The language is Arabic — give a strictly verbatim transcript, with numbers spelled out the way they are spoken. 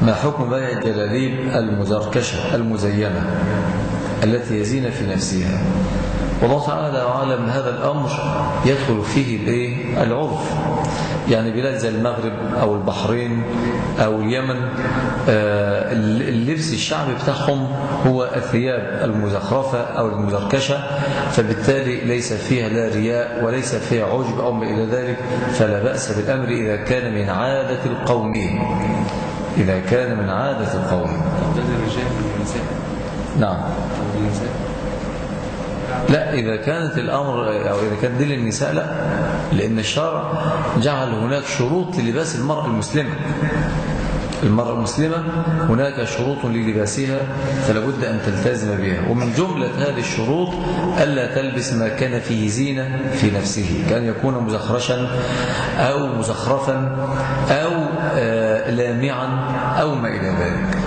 ما حكم بيع الجلاليب المزركشة المزينة التي يزين في نفسها؟ والله تعالى أعلم. هذا الأمر يدخل فيه العرف، يعني بلاد زي المغرب أو البحرين أو اليمن اللبس الشعبي بتاعهم هو الثياب المزخرفة أو المزركشة، فبالتالي ليس فيها لا رياء وليس فيها عجب أو ما إلى ذلك، فلا بأس بالأمر إذا كان من عادة القوم. إذا كان من عادة القوم. نعم. لا، إذا كانت الأمر أو إذا كان دي للنساء لا، لأن الشرع جعل هناك شروط للباس المرأة المسلمة. المرأة المسلمة هناك شروط للباسها فلا بد أن تلتزم بها، ومن جملة هذه الشروط ألا تلبس ما كان فيه زينة في نفسه، كان يكون مزخرشا أو مزخرفا أو لامعا أو ما إلى ذلك.